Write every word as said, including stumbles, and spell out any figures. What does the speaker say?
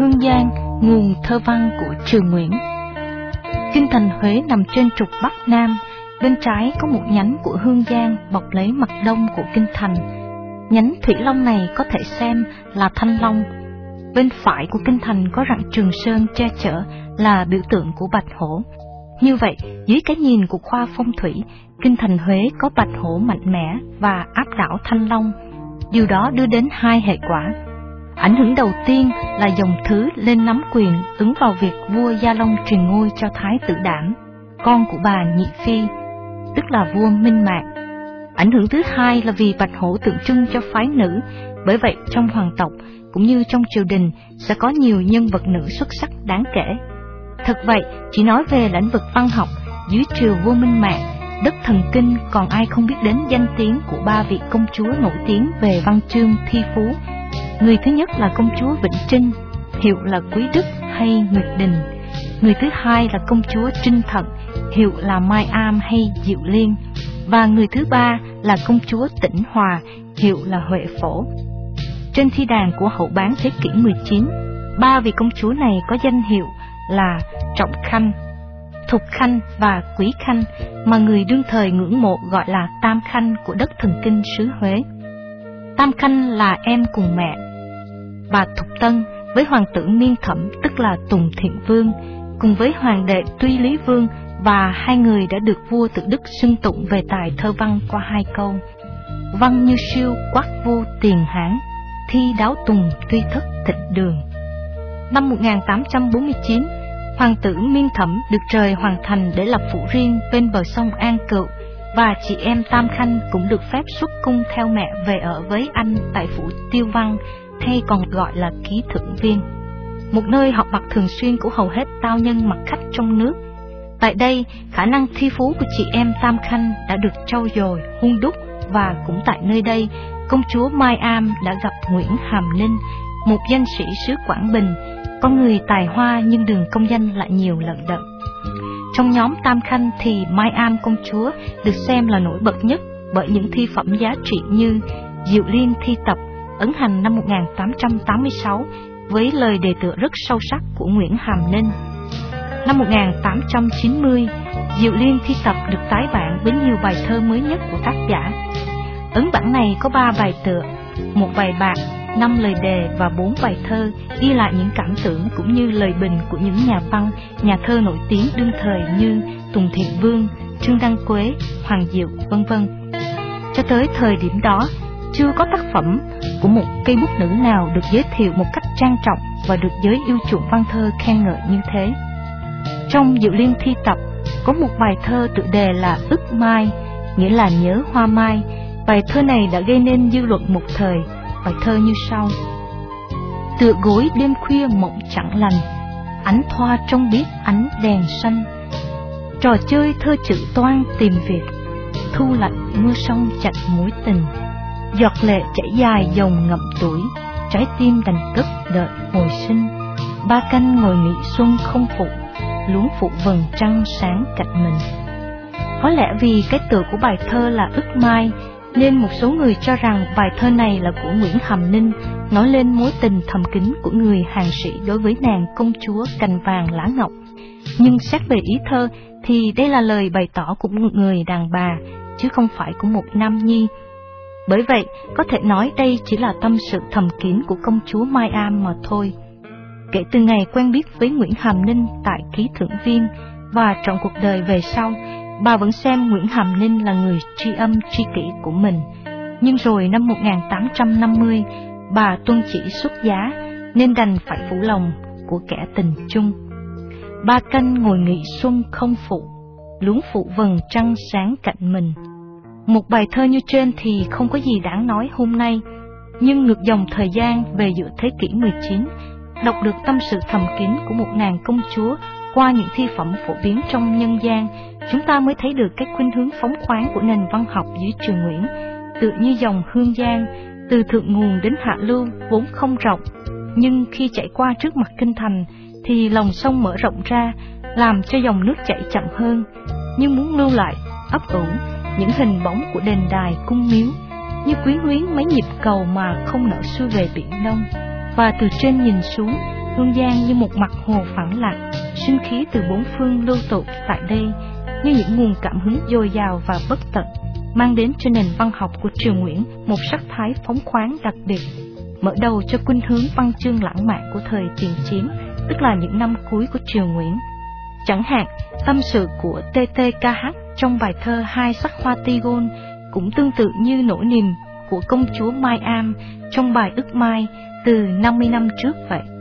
Hương Giang, nguồn thơ văn của Triều Nguyễn. Kinh thành Huế nằm trên trục Bắc Nam, bên trái có một nhánh của Hương Giang bọc lấy mặt đông của kinh thành. Nhánh Thủy Long này có thể xem là Thanh Long. Bên phải của kinh thành có rặng Trường Sơn che chở là biểu tượng của Bạch Hổ. Như vậy, dưới cái nhìn của khoa phong thủy, kinh thành Huế có Bạch Hổ mạnh mẽ và áp đảo Thanh Long. Điều đó đưa đến hai hệ quả. Ảnh hưởng đầu tiên là dòng Thứ lên nắm quyền, ứng vào việc vua Gia Long truyền ngôi cho Thái tử Đảm, con của bà Nhị Phi, tức là vua Minh Mạng. Ảnh hưởng thứ hai là vì Bạch Hổ tượng trưng cho phái nữ, bởi vậy trong hoàng tộc cũng như trong triều đình sẽ có nhiều nhân vật nữ xuất sắc đáng kể. Thật vậy, chỉ nói về lĩnh vực văn học, dưới triều vua Minh Mạng, đất Thần Kinh còn ai không biết đến danh tiếng của ba vị công chúa nổi tiếng về văn chương thi phú. Người thứ nhất là công chúa Vĩnh Trinh, hiệu là Quý Đức hay Nguyệt Đình. Người thứ hai là công chúa Trinh Thận, hiệu là Mai Am hay Diệu Liên. Và người thứ ba là công chúa Tĩnh Hòa, hiệu là Huệ Phổ. Trên thi đàn của hậu bán thế kỷ mười chín, ba vị công chúa này có danh hiệu là Trọng Khanh, Thục Khanh và Quý Khanh, mà người đương thời ngưỡng mộ gọi là Tam Khanh của đất Thần Kinh xứ Huế. Tam Khanh là em cùng mẹ. Bà Thục Tân với hoàng tử Miên Thẩm, tức là Tùng Thiện Vương, cùng với hoàng đệ Tuy Lý Vương, và hai người đã được vua tự Đức xưng tụng về tài thơ văn qua hai câu: văn như siêu quát vô tiền Hán, thi đáo tùng tuy thất thịnh đường. Năm một nghìn tám trăm bốn mươi chín, hoàng tử Miên Thẩm được trời hoàn thành để lập phủ riêng bên bờ sông An Cựu, và chị em Tam Khanh cũng được phép xuất cung theo mẹ về ở với anh tại phủ Tiêu Văn, hay còn gọi là Ký Thượng Viên, một nơi học mặt thường xuyên của hầu hết tao nhân mặc khách trong nước. Tại đây, khả năng thi phú của chị em Tam Khanh đã được trau dồi, hun đúc, và cũng tại nơi đây, công chúa Mai Am đã gặp Nguyễn Hàm Ninh, một danh sĩ xứ Quảng Bình, con người tài hoa nhưng đường công danh lại nhiều lận đận. Trong nhóm Tam Khanh thì Mai Am công chúa được xem là nổi bật nhất bởi những thi phẩm giá trị như Diệu Liên thi tập, ấn hành năm một nghìn tám trăm tám mươi sáu với lời đề tựa rất sâu sắc của Nguyễn Hàm Ninh. Năm một nghìn tám trăm chín mươi, Diệu Liên thi tập được tái bản với nhiều bài thơ mới nhất của tác giả. Ấn bản này có ba bài tựa, một bài bạc, năm lời đề và bốn bài thơ ghi lại những cảm tưởng cũng như lời bình của những nhà văn, nhà thơ nổi tiếng đương thời như Tùng Thiện Vương, Trương Đăng Quế, Hoàng Diệu, vân vân. Cho tới thời điểm đó, chưa có tác phẩm của một cây bút nữ nào được giới thiệu một cách trang trọng và được giới yêu chuộng văn thơ khen ngợi như thế. Trong Diệu Liên thi tập có một bài thơ tựa đề là Ức Mai, nghĩa là nhớ hoa mai. Bài thơ này đã gây nên dư luận một thời. Bài thơ như sau: tựa gối đêm khuya mộng chẳng lành, ánh thoa trong biết ánh đèn xanh. Trò chơi thơ chữ toan tìm việc, thu lạnh mưa sông chặt mối tình. Giọt lệ chảy dài dòng ngậm tuổi, trái tim đành cất đợi hồi sinh. Ba canh ngồi nghỉ xuân không phụ, luống phụ vầng trăng sáng cạnh mình. Có lẽ vì cái tựa của bài thơ là Ức Mai, nên một số người cho rằng bài thơ này là của Nguyễn Hàm Ninh, nói lên mối tình thầm kín của người hàng sĩ đối với nàng công chúa cành vàng lá ngọc. Nhưng xét về ý thơ thì đây là lời bày tỏ của một người đàn bà, chứ không phải của một nam nhi. Bởi vậy, có thể nói đây chỉ là tâm sự thầm kín của công chúa Mai Am mà thôi. Kể từ ngày quen biết với Nguyễn Hàm Ninh tại Ký Thượng Viên và trọn cuộc đời về sau, bà vẫn xem Nguyễn Hàm Ninh là người tri âm tri kỷ của mình. Nhưng rồi năm một nghìn tám trăm năm mươi, bà tuân chỉ xuất giá nên đành phải phụ lòng của kẻ tình chung. Ba canh ngồi nghỉ xuân không phụ, luống phụ vầng trăng sáng cạnh mình. Một bài thơ như trên thì không có gì đáng nói hôm nay, nhưng ngược dòng thời gian về giữa thế kỷ mười chín, đọc được tâm sự thầm kín của một nàng công chúa qua những thi phẩm phổ biến trong nhân gian, chúng ta mới thấy được cái khuynh hướng phóng khoáng của nền văn học dưới triều Nguyễn, tựa như dòng Hương Giang, từ thượng nguồn đến hạ lưu vốn không rộng, nhưng khi chảy qua trước mặt kinh thành thì lòng sông mở rộng ra, làm cho dòng nước chảy chậm hơn, nhưng muốn lưu lại ấp ủ những hình bóng của đền đài cung miếu, như quyến luyến mấy nhịp cầu mà không nở xuôi về biển Đông. Và từ trên nhìn xuống, Hương Giang như một mặt hồ phẳng lặng, sinh khí từ bốn phương lưu tụ tại đây như những nguồn cảm hứng dồi dào và bất tận, mang đến cho nền văn học của Triều Nguyễn một sắc thái phóng khoáng đặc biệt, mở đầu cho khuynh hướng văn chương lãng mạn của thời tiền chiến, tức là những năm cuối của Triều Nguyễn. Chẳng hạn, tâm sự của tê tê ca hát trong bài thơ Hai sắc hoa Tigon cũng tương tự như nỗi niềm của công chúa Mai Am trong bài Ước Mai từ năm mươi năm trước vậy.